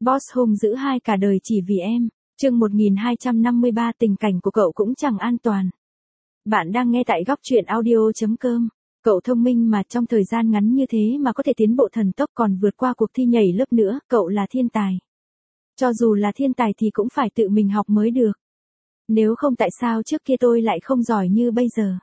Boss hung dữ hai cả đời chỉ vì em. Chương 1253 tình cảnh của cậu cũng chẳng an toàn. Bạn đang nghe tại góc truyện audio.com. Cậu thông minh mà trong thời gian ngắn như thế mà có thể tiến bộ thần tốc còn vượt qua cuộc thi nhảy lớp nữa, cậu là thiên tài. Cho dù là thiên tài thì cũng phải tự mình học mới được. Nếu không tại sao trước kia tôi lại không giỏi như bây giờ.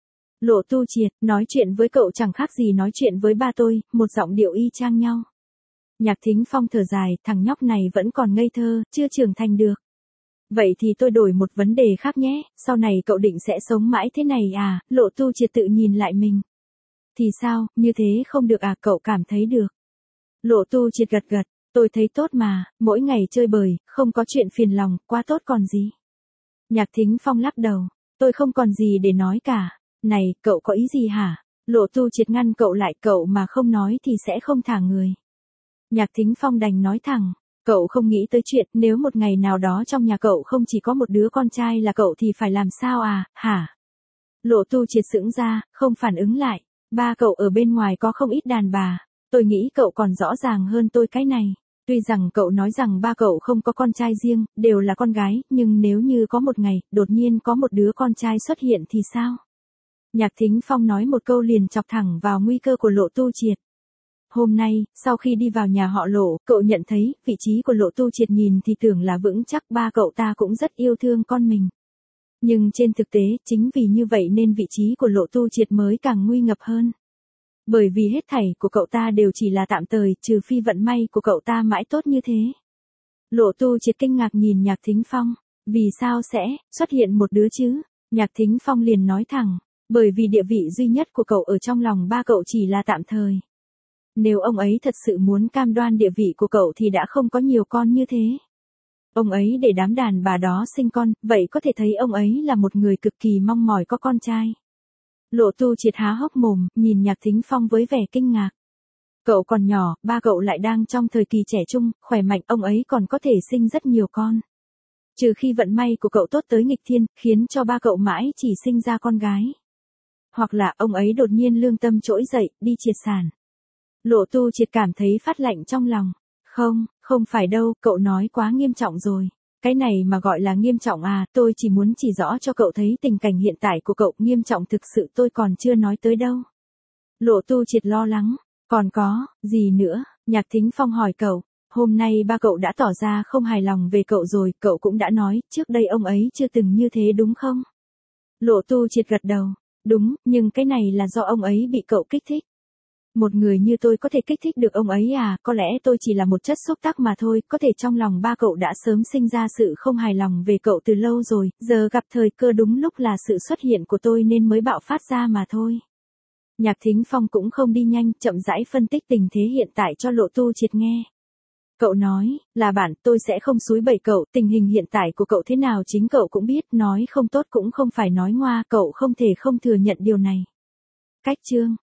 Lộ Tu Triệt, nói chuyện với cậu chẳng khác gì nói chuyện với ba tôi, một giọng điệu y chang nhau. Nhạc Thính Phong thở dài, thằng nhóc này vẫn còn ngây thơ, chưa trưởng thành được. Vậy thì tôi đổi một vấn đề khác nhé, sau này cậu định sẽ sống mãi thế này à? Lộ Tu Triệt tự nhìn lại mình. Thì sao, như thế không được à? Cậu cảm thấy được. Lộ Tu Triệt gật gật, tôi thấy tốt mà, mỗi ngày chơi bời, không có chuyện phiền lòng, quá tốt còn gì. Nhạc Thính Phong lắc đầu, tôi không còn gì để nói cả. Này, cậu có ý gì hả? Lộ Tu Triệt ngăn cậu lại, cậu mà không nói thì sẽ không thả người. Nhạc Thính Phong đành nói thẳng, cậu không nghĩ tới chuyện nếu một ngày nào đó trong nhà cậu không chỉ có một đứa con trai là cậu thì phải làm sao à, hả? Lộ Tu Triệt sững ra, không phản ứng lại, ba cậu ở bên ngoài có không ít đàn bà, tôi nghĩ cậu còn rõ ràng hơn tôi cái này. Tuy rằng cậu nói rằng ba cậu không có con trai riêng, đều là con gái, nhưng nếu như có một ngày, đột nhiên có một đứa con trai xuất hiện thì sao? Nhạc Thính Phong nói một câu liền chọc thẳng vào nguy cơ của Lộ Tu Triệt. Hôm nay, sau khi đi vào nhà họ Lộ, cậu nhận thấy, vị trí của Lộ Tu Triệt nhìn thì tưởng là vững chắc, ba cậu ta cũng rất yêu thương con mình. Nhưng trên thực tế, chính vì như vậy nên vị trí của Lộ Tu Triệt mới càng nguy ngập hơn. Bởi vì hết thảy của cậu ta đều chỉ là tạm thời, trừ phi vận may của cậu ta mãi tốt như thế. Lộ Tu Triệt kinh ngạc nhìn Nhạc Thính Phong, vì sao sẽ xuất hiện một đứa chứ? Nhạc Thính Phong liền nói thẳng, bởi vì địa vị duy nhất của cậu ở trong lòng ba cậu chỉ là tạm thời. Nếu ông ấy thật sự muốn cam đoan địa vị của cậu thì đã không có nhiều con như thế. Ông ấy để đám đàn bà đó sinh con, vậy có thể thấy ông ấy là một người cực kỳ mong mỏi có con trai. Lộ Tu Triệt há hốc mồm, nhìn Nhạc Thính Phong với vẻ kinh ngạc. Cậu còn nhỏ, ba cậu lại đang trong thời kỳ trẻ trung, khỏe mạnh, ông ấy còn có thể sinh rất nhiều con. Trừ khi vận may của cậu tốt tới nghịch thiên, khiến cho ba cậu mãi chỉ sinh ra con gái. Hoặc là ông ấy đột nhiên lương tâm trỗi dậy, đi triệt sản. Lộ Tu Triệt cảm thấy phát lạnh trong lòng. Không phải đâu, cậu nói quá nghiêm trọng rồi. Cái này mà gọi là nghiêm trọng à, tôi chỉ muốn chỉ rõ cho cậu thấy tình cảnh hiện tại của cậu nghiêm trọng thực sự tôi còn chưa nói tới đâu. Lộ Tu Triệt lo lắng, còn có, gì nữa, Nhạc Thính Phong hỏi cậu, hôm nay ba cậu đã tỏ ra không hài lòng về cậu rồi, cậu cũng đã nói, trước đây ông ấy chưa từng như thế đúng không? Lộ Tu Triệt gật đầu, đúng, nhưng cái này là do ông ấy bị cậu kích thích. Một người như tôi có thể kích thích được ông ấy à, có lẽ tôi chỉ là một chất xúc tác mà thôi, có thể trong lòng ba cậu đã sớm sinh ra sự không hài lòng về cậu từ lâu rồi, giờ gặp thời cơ đúng lúc là sự xuất hiện của tôi nên mới bạo phát ra mà thôi. Nhạc Thính Phong cũng không đi nhanh, chậm rãi phân tích tình thế hiện tại cho Lộ Tu Triệt nghe. Cậu nói, là bạn, tôi sẽ không xúi bẩy cậu, tình hình hiện tại của cậu thế nào chính cậu cũng biết, nói không tốt cũng không phải nói ngoa, cậu không thể không thừa nhận điều này. Cách chương